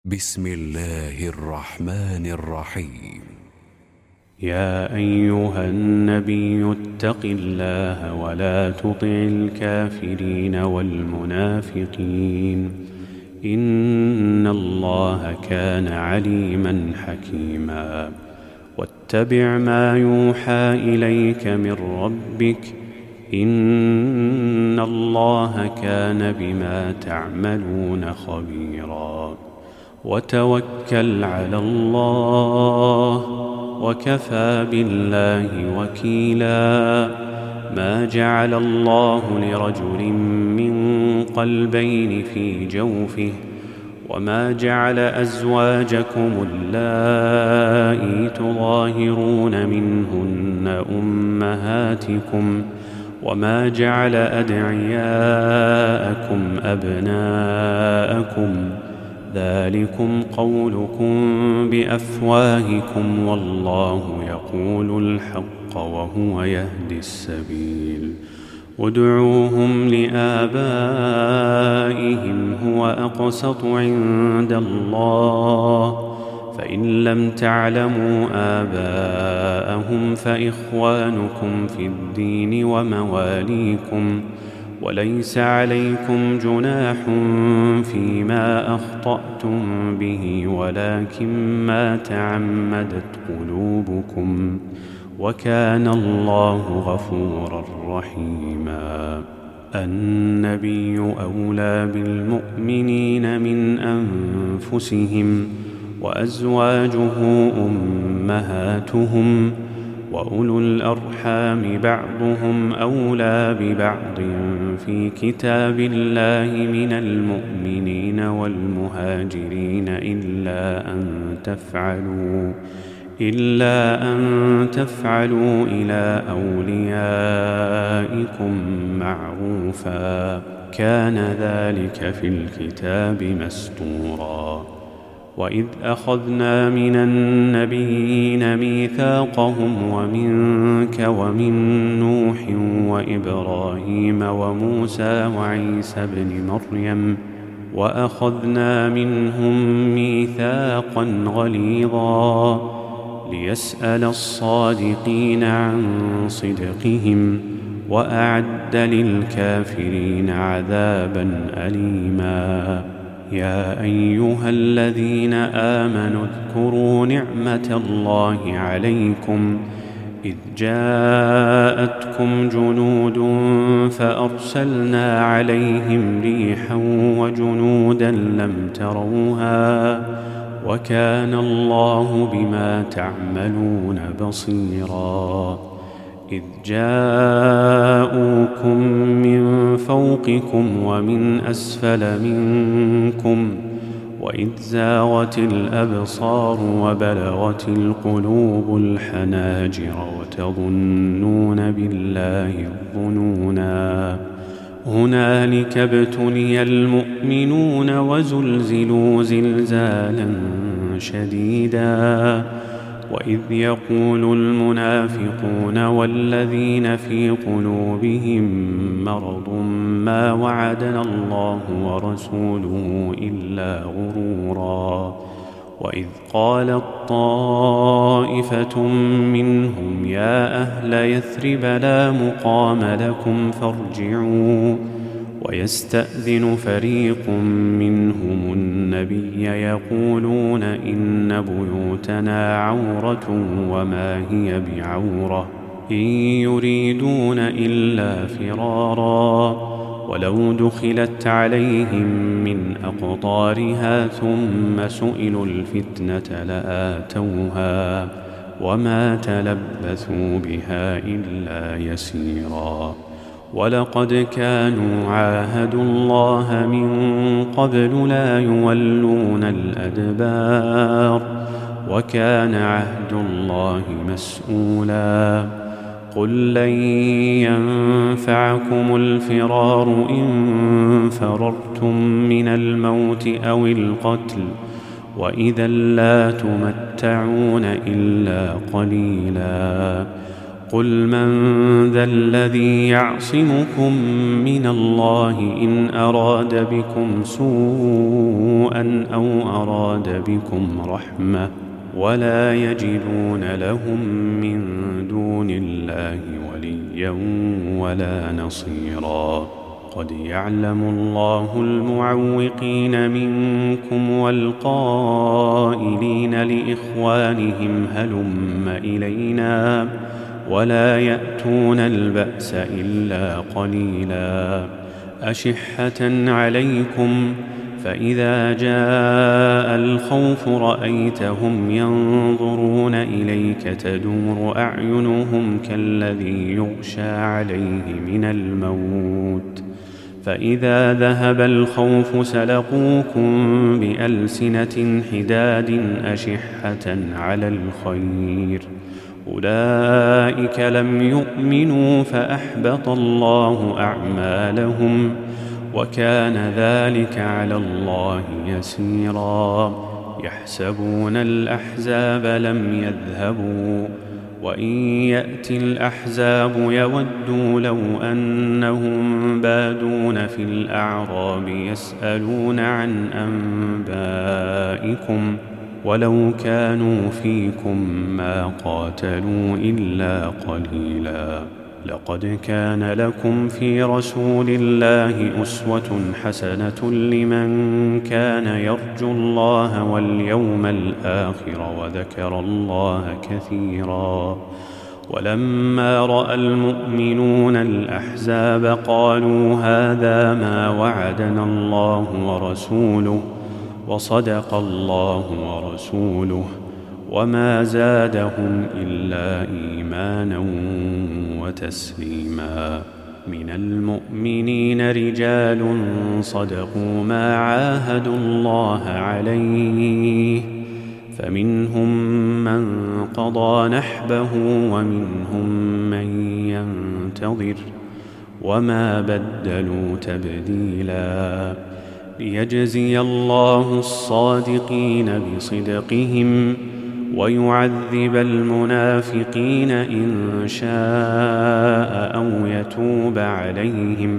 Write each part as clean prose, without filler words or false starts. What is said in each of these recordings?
بسم الله الرحمن الرحيم. يا أيها النبي اتق الله ولا تطع الكافرين والمنافقين إن الله كان عليما حكيما. واتبع ما يوحى إليك من ربك إن الله كان بما تعملون خبيرا. وتوكل على الله وكفى بالله وكيلا. ما جعل الله لرجل من قلبين في جوفه وما جعل أزواجكم اللائي تظاهرون منهن أمهاتكم وما جعل أدعياءكم أبناءكم ذلكم قولكم بأفواهكم والله يقول الحق وهو يهدي السبيل. ادعوهم لآبائهم هو أقسط عند الله فإن لم تعلموا آباءهم فإخوانكم في الدين ومواليكم وليس عليكم جناح فيما أخطأتم به ولكن ما تعمدت قلوبكم وكان الله غفورا رحيما. النبي أولى بالمؤمنين من أنفسهم وأزواجه أمهاتهم وأولو الأرحام بعضهم أولى ببعض في كتاب الله من المؤمنين والمهاجرين إلا أن تفعلوا إلى أوليائكم معروفا كان ذلك في الكتاب مسطورا. وإذ أخذنا من النبيين ميثاقهم ومنك ومن نوح وإبراهيم وموسى وعيسى بن مريم وأخذنا منهم ميثاقا غليظا ليسأل الصادقين عن صدقهم وأعد للكافرين عذابا أليما. يا أيها الذين آمنوا اذكروا نعمة الله عليكم إذ جاءتكم جنود فأرسلنا عليهم ريحا وجنودا لم تروها وكان الله بما تعملون بصيرا. إذ جاءوكم من فوقكم ومن أسفل منكم وإذ زاغت الأبصار وبلغت القلوب الحناجر وتظنون بالله الظنونا. هنالك ابتلي المؤمنون وزلزلوا زلزالا شديدا. وإذ يقول المنافقون والذين في قلوبهم مرض ما وعدنا الله ورسوله إلا غرورا. وإذ قالت طائفة منهم يا أهل يثرب لا مقام لكم فارجعوا ويستأذن فريق منهم النبي يقولون إن بيوتنا عورة وما هي بعورة إن يريدون إلا فرارا ولو دخلت عليهم من أقطارها ثم سئلوا الفتنة لآتوها وما تلبثوا بها إلا يسيرا. ولقد كانوا عاهدوا الله من قبل لا يولون الأدبار وكان عهد الله مسؤولا. قل لن ينفعكم الفرار إن فررتم من الموت أو القتل وإذا لا تمتعون إلا قليلا. قل من ذا الذي يعصمكم من الله إن أراد بكم سوءا سوءا أو أراد بكم رحمة ولا يجدون لهم من دون الله وليا ولا نصيرا. قد يعلم الله المعوقين منكم والقائلين لإخوانهم هلم إلينا ولا يأتون البأس إلا قليلا. أشحة عليكم فإذا جاء الخوف رأيتهم ينظرون إليك تدور أعينهم كالذي يغشى عليه من الموت فإذا ذهب الخوف سلقوكم بألسنة حداد أشحة على الخير أولئك لم يؤمنوا فأحبط الله أعمالهم وكان ذلك على الله يسيرا. يحسبون الأحزاب لم يذهبوا وإن يأتي الأحزاب يودوا لو أنهم بادون في الأعراب يسألون عن أنبائكم ولو كانوا فيكم ما قاتلوا إلا قليلا. لقد كان لكم في رسول الله أسوة حسنة لمن كان يرجو الله واليوم الآخر وذكر الله كثيرا. ولما رأى المؤمنون الأحزاب قالوا هذا ما وعدنا الله ورسوله وصدق الله ورسوله وما زادهم إلا إيمانا وتسليما. من المؤمنين رجال صدقوا ما عاهدوا الله عليه فمنهم من قضى نحبه ومنهم من ينتظر وما بدلوا تبديلا. ليجزي الله الصادقين بصدقهم ويعذب المنافقين إن شاء أو يتوب عليهم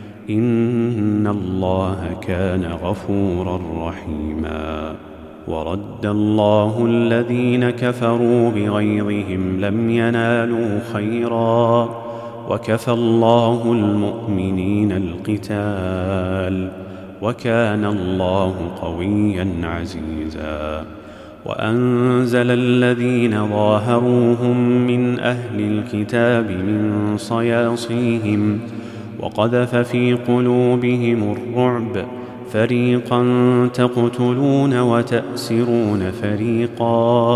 إن الله كان غفورا رحيما. ورد الله الذين كفروا بغيظهم لم ينالوا خيرا وكفى الله المؤمنين القتال وكان الله قويا عزيزا. وأنزل الذين ظاهروهم من أهل الكتاب من صياصيهم وقذف في قلوبهم الرعب فريقا تقتلون وتأسرون فريقا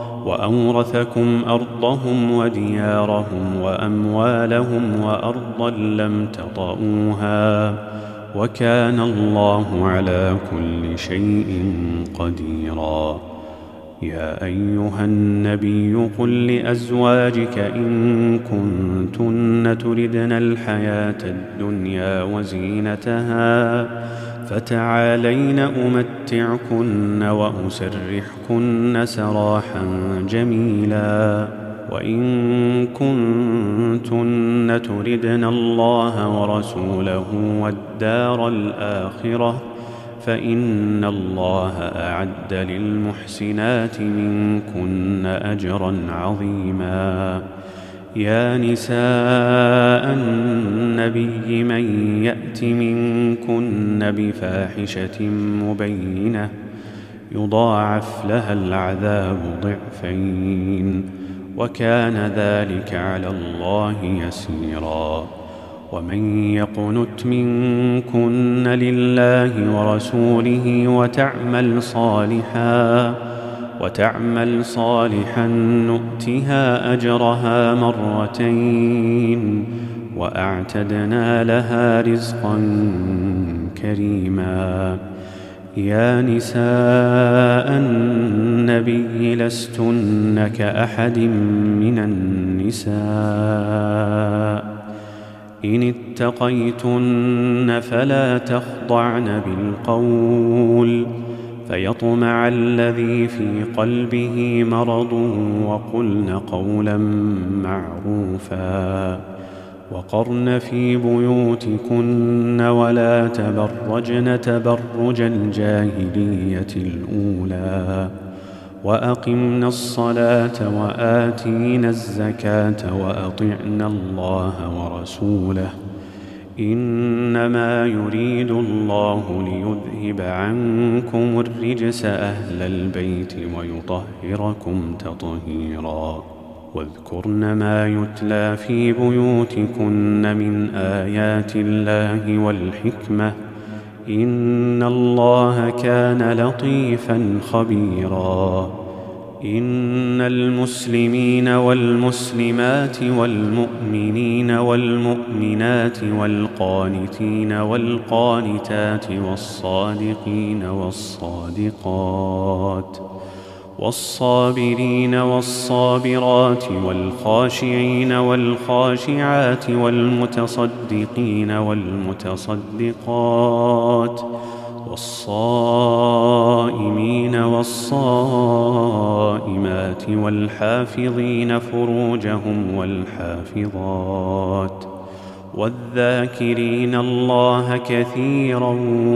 وأورثكم أرضهم وديارهم وأموالهم وأرضا لم تطئوها وكان الله على كل شيء قديرا. يا أيها النبي قل لأزواجك إن كنتن تردن الحياة الدنيا وزينتها فتعالين أمتعكن وأسرحكن سراحا جميلا. وإن كنتن تردن الله ورسوله والدار الآخرة فإن الله أعد للمحسنات منكن أجرا عظيما. يا نساء النبي من يأت منكن بفاحشة مبينة يضاعف لها العذاب ضعفين وكان ذلك على الله يسيرا. ومن يقنت منكن لله ورسوله وتعمل صالحا نؤتها أجرها مرتين وأعتدنا لها رزقا كريما. يا نساء النبي لستن كأحد من النساء إن اتقيتن فلا تخضعن بالقول فيطمع الذي في قلبه مرض وقلن قولا معروفا وقرن في بيوتكن ولا تبرجن تبرج الجاهلية الأولى وأقمنا الصلاة وآتينا الزكاة وأطعنا الله ورسوله إنما يريد الله ليذهب عنكم الرجس أهل البيت ويطهركم تطهيرا واذكرن ما يتلى في بيوتكن من آيات الله والحكمة إن الله كان لطيفا خبيرا إن المسلمين والمسلمات والمؤمنين والمؤمنات والقانتين والقانتات والصادقين والصادقات والصابرين والصابرات والخاشعين والخاشعات والمتصدقين والمتصدقات والصائمين والصائمات والحافظين فروجهم والحافظات والذاكرين الله كثيرا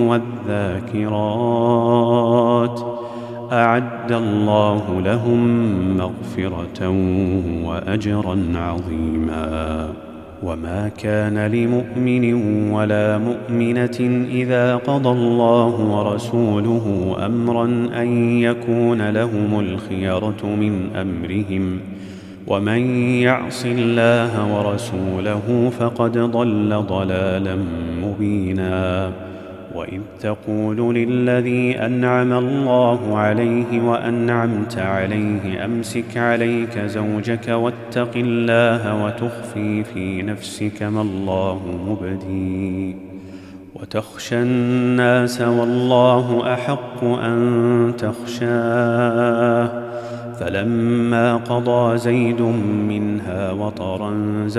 والذاكرات أعد الله لهم مغفرة وأجرا عظيما وما كان لمؤمن ولا مؤمنة إذا قضى الله ورسوله أمرا أن يكون لهم الخيرة من أمرهم ومن يعص الله ورسوله فقد ضل ضلالا مبينا وإذ تقول للذي أنعم الله عليه وأنعمت عليه أمسك عليك زوجك واتق الله وتخفي في نفسك ما الله مبديه وتخشى الناس والله أحق أن تخشاه فلما قضى زيد منها وطرا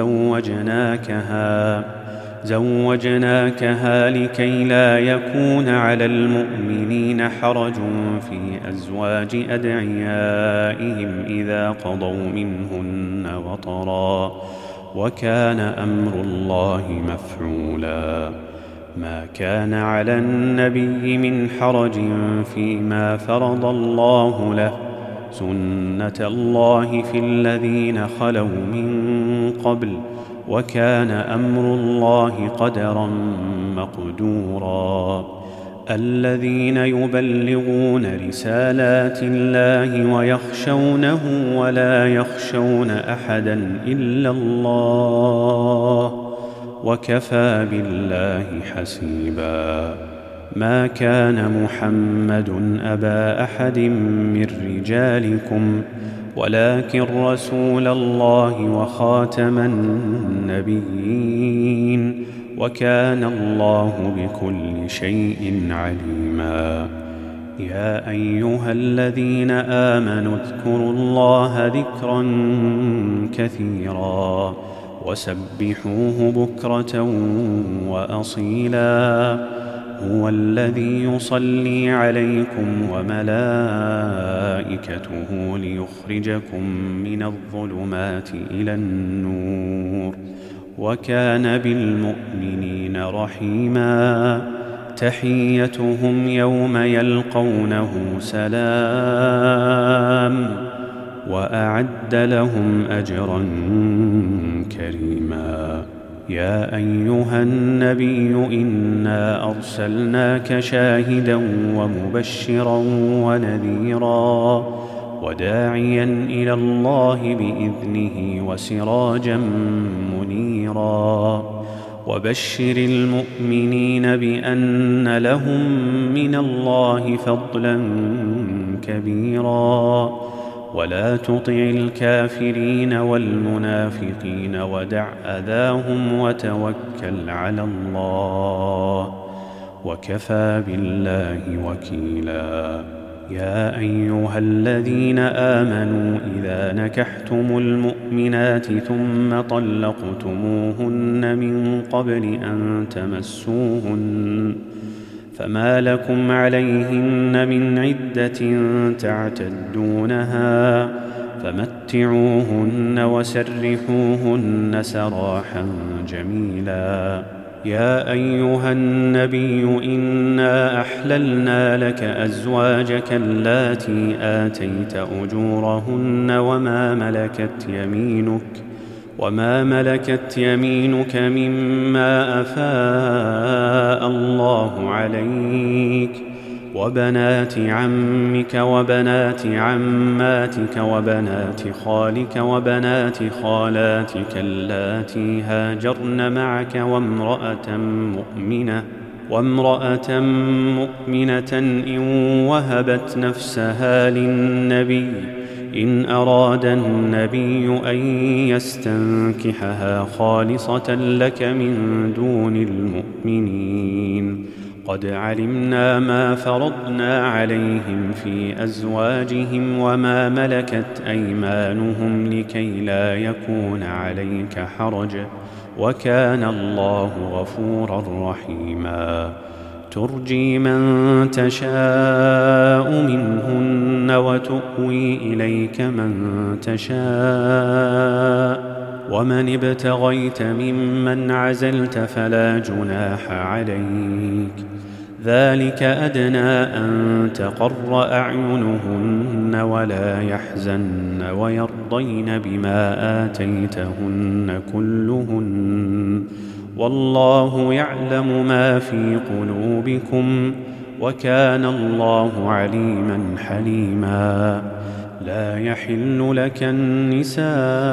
زوجناكها لكي لا يكون على المؤمنين حرج في أزواج أدعيائهم إذا قضوا منهن وطرا وكان أمر الله مفعولا ما كان على النبي من حرج فيما فرض الله له سنة الله في الذين خلوا من قبل وكان أمر الله قدرا مقدورا الذين يبلغون رسالات الله ويخشونه ولا يخشون أحدا إلا الله وكفى بالله حسيبا ما كان محمد أبا أحد من رجالكم ولكن رسول الله وخاتم النبيين وكان الله بكل شيء عليما يا أيها الذين آمنوا اذكروا الله ذكرا كثيرا وسبحوه بكرة وأصيلا هو الذي يصلي عليكم وملائكته ليخرجكم من الظلمات إلى النور وكان بالمؤمنين رحيما تحيتهم يوم يلقونه سلام وأعد لهم أجرا كريما يا أيها النبي إنا أرسلناك شاهدا ومبشرا ونذيرا وداعيا إلى الله بإذنه وسراجا منيرا وبشر المؤمنين بأن لهم من الله فضلا كبيرا ولا تطع الكافرين والمنافقين ودع أذاهم وتوكل على الله وكفى بالله وكيلا يا أيها الذين آمنوا إذا نكحتم المؤمنات ثم طلقتموهن من قبل أن تمسوهن فما لكم عليهن من عدة تعتدونها فمتعوهن وسرحوهن سراحا جميلا. يا أيها النبي إنا أحللنا لك أزواجك اللاتي آتيت أجورهن وما ملكت يمينك مما أفاء الله عليك، وبنات عمك وبنات عماتك وبنات خالك وبنات خالاتك اللاتي هاجرن معك وامرأة مؤمنة إن وهبت نفسها للنبي إن أراد النبي أن يستنكحها خالصة لك من دون المؤمنين. قد علمنا ما فرضنا عليهم في أزواجهم وما ملكت أيمانهم لكي لا يكون عليك حرج، وكان الله غفورا رحيما. ترجي من تشاء منهن وتؤوي إليك من تشاء، ومن ابتغيت ممن عزلت فلا جناح عليك. ذلك أدنى أن تقر أعينهن ولا يحزن ويرضين بما آتيتهن كلهن، والله يعلم ما في قلوبكم، وكان الله عليما حليما. لا يحل لك النساء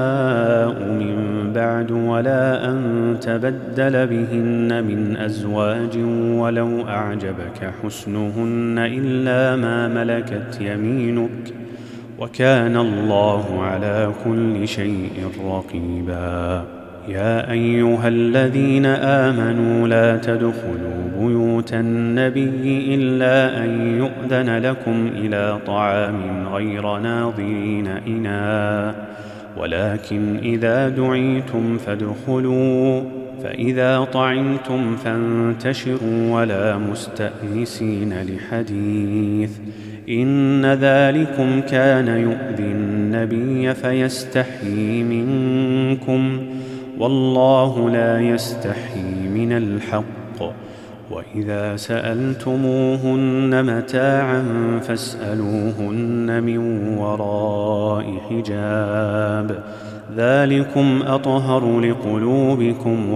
من بعد ولا أن تبدل بهن من أزواج ولو أعجبك حسنهن إلا ما ملكت يمينك، وكان الله على كل شيء رقيبا. يا أيها الذين آمنوا لا تدخلوا بيوت النبي إلا أن يؤذن لكم إلى طعام غير ناظرين إناه، ولكن إذا دعيتم فادخلوا، فإذا طعمتم فانتشروا ولا مستأنسين لحديث، إن ذلكم كان يؤذي النبي فيستحيي منكم، والله لا يستحيي من الحق. وإذا سألتموهن متاعا فاسألوهن من وراء حجاب، ذلكم أطهر لقلوبكم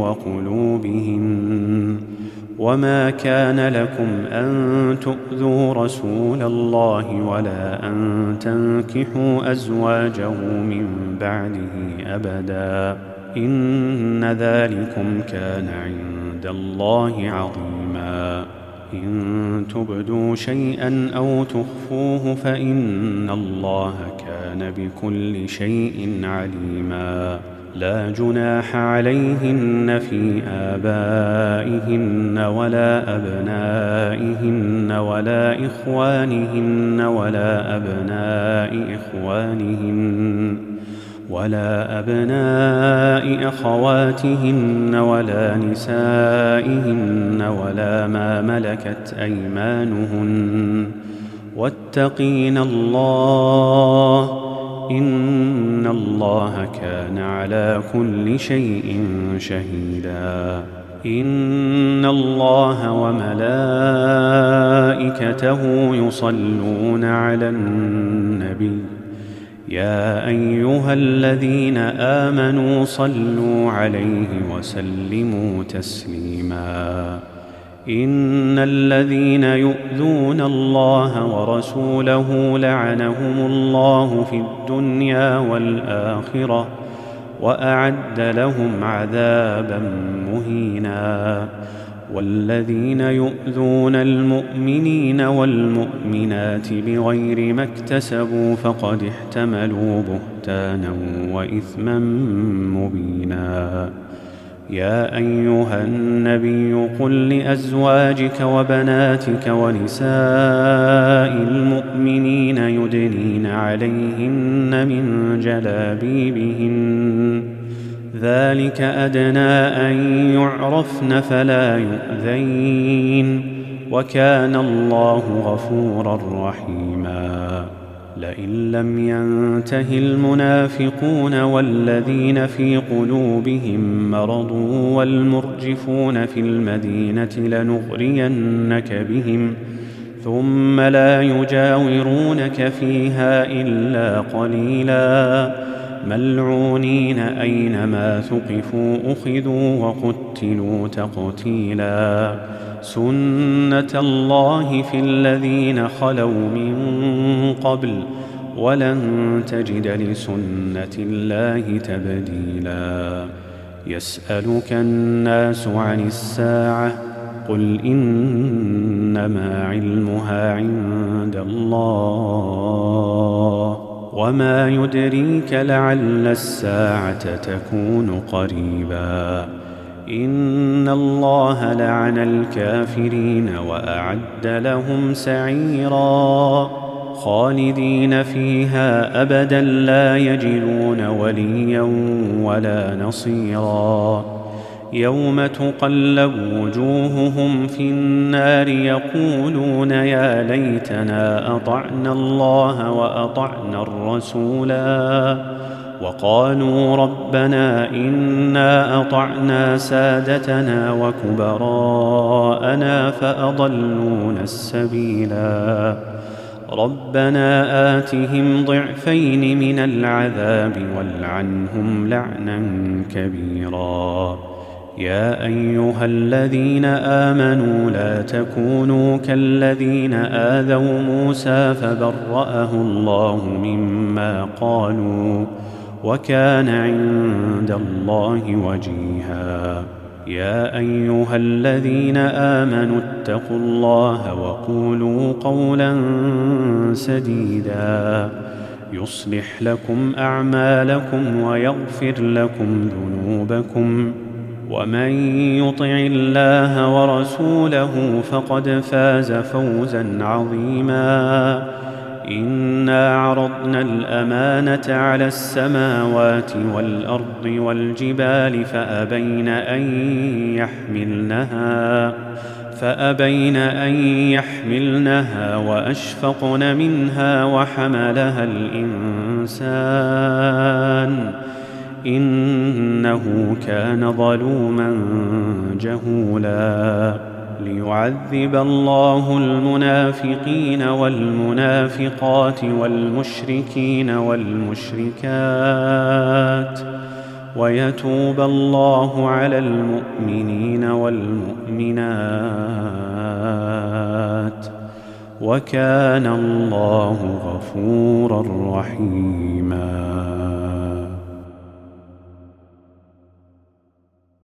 وقلوبهن. وما كان لكم أن تؤذوا رسول الله ولا أن تنكحوا أزواجه من بعده أبدا، إن ذلكم كان عند الله عظيما. إن تبدوا شيئا أو تخفوه فإن الله كان بكل شيء عليما. لا جناح عليهن في آبائهن ولا أبنائهن ولا إخوانهن ولا أبناء أخواتهن ولا نسائهن ولا ما ملكت أيمانهن، واتقين الله، إن الله كان على كل شيء شهيدا. إن الله وملائكته يصلون على النبي، يا أيها الذين آمنوا صلوا عليه وسلموا تسليما. إن الذين يؤذون الله ورسوله لعنهم الله في الدنيا والآخرة وأعد لهم عذابا مهينا. والذين يؤذون المؤمنين والمؤمنات بغير ما اكتسبوا فقد احتملوا بهتانا وإثما مبينا. يا أيها النبي قل لأزواجك وبناتك ونساء المؤمنين يدنين عليهن من جلابيبهن، ذلك أدنى أن يعرفن فلا يؤذين، وكان الله غفورا رحيما. لئن لم ينته المنافقون والذين في قلوبهم مرض والمرجفون في المدينة لنغرينك بهم ثم لا يجاورونك فيها إلا قليلا ملعونين أينما ثقفوا أخذوا وقتلوا تقتيلا سنة الله في الذين خلوا من قبل ولن تجد لسنة الله تبديلا يسألك الناس عن الساعة قل إنما علمها عند الله وما يدريك لعل الساعة تكون قريبا إن الله لعن الكافرين وأعد لهم سعيرا خالدين فيها أبدا لا يجدون وليا ولا نصيرا يوم تقلب وجوههم في النار يقولون يا ليتنا أطعنا الله وأطعنا الرسولا وقالوا ربنا إنا أطعنا سادتنا وكبراءنا فأضلونا السبيلا ربنا آتهم ضعفين من العذاب والعنهم لعنا كبيرا يا أيها الذين آمنوا لا تكونوا كالذين آذوا موسى فبرأه الله مما قالوا وكان عند الله وجيها يا أيها الذين آمنوا اتقوا الله وقولوا قولا سديدا يصلح لكم أعمالكم ويغفر لكم ذنوبكم ومن يطع الله ورسوله فقد فاز فوزا عظيما إنا عرضنا الأمانة على السماوات والأرض والجبال فأبين أن يحملنها وأشفقن منها وحملها الإنسان إنه كان ظلوما جهولا ليعذب الله المنافقين والمنافقات والمشركين والمشركات ويتوب الله على المؤمنين والمؤمنات وكان الله غفورا رحيما